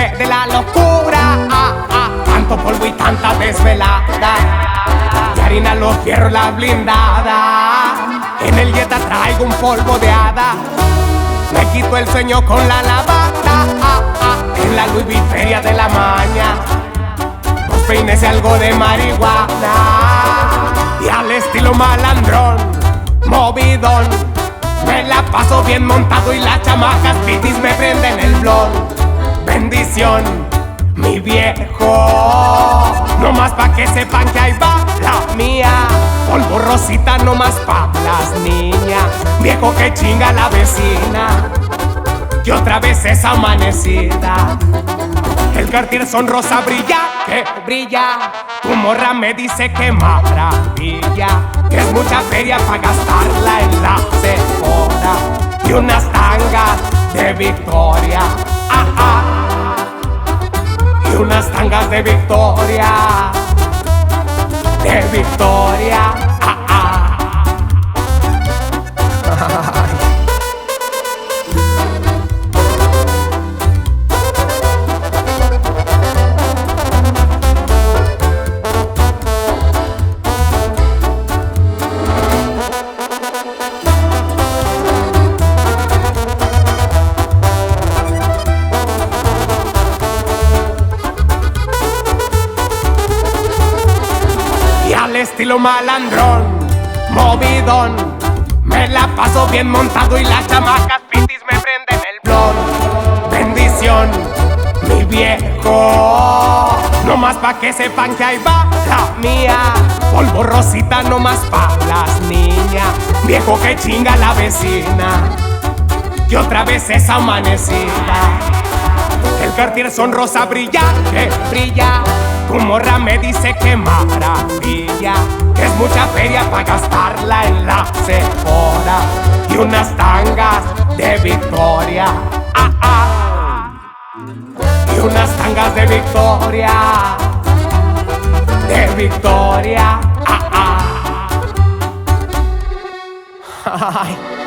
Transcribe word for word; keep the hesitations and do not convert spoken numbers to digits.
jefe de la locura. Ah, ah, tanto polvo y tanta desvelada, y harina los fierros la blindada. En el Jetta traigo un polvo de hada, me quito el sueño con la lavada. Ah, ah, en la Louis Vuitton feria de la maña, dos peines y algo de marihuana. Y al estilo malandrón, movidón, me la paso bien montado y las chamacas pitis me prenden el blon. Bendición, mi viejo, no más pa' que sepan que ahí va la mía. Polvo rosita no más pa' las niñas, viejo que chinga la vecina, que otra vez es amanecida. El Cartier son rosa brilla, que brilla. Tu morra me dice que maravilla, que es mucha feria pa' gastarla en la Sephora. Y unas tangas de Victoria, ah, ah. Y unas tangas de Victoria, de Victoria, ah, ah. Estilo malandrón, movidón, me la paso bien montado y las chamacas pitis me prenden el blon. Bendición, mi viejo, no más pa' que sepan que ahí va la mía. Polvo rosita no más pa' las niñas, viejo que chinga la vecina, que otra vez es amanecida. El Cartier son rosa brilla, que brilla. Tu morra me dice que maravilla, que es mucha feria pa' gastarla en la Sephora. Y unas tangas de Victoria, ah, ah. Y unas tangas de Victoria, de Victoria, ah, ah. Ay.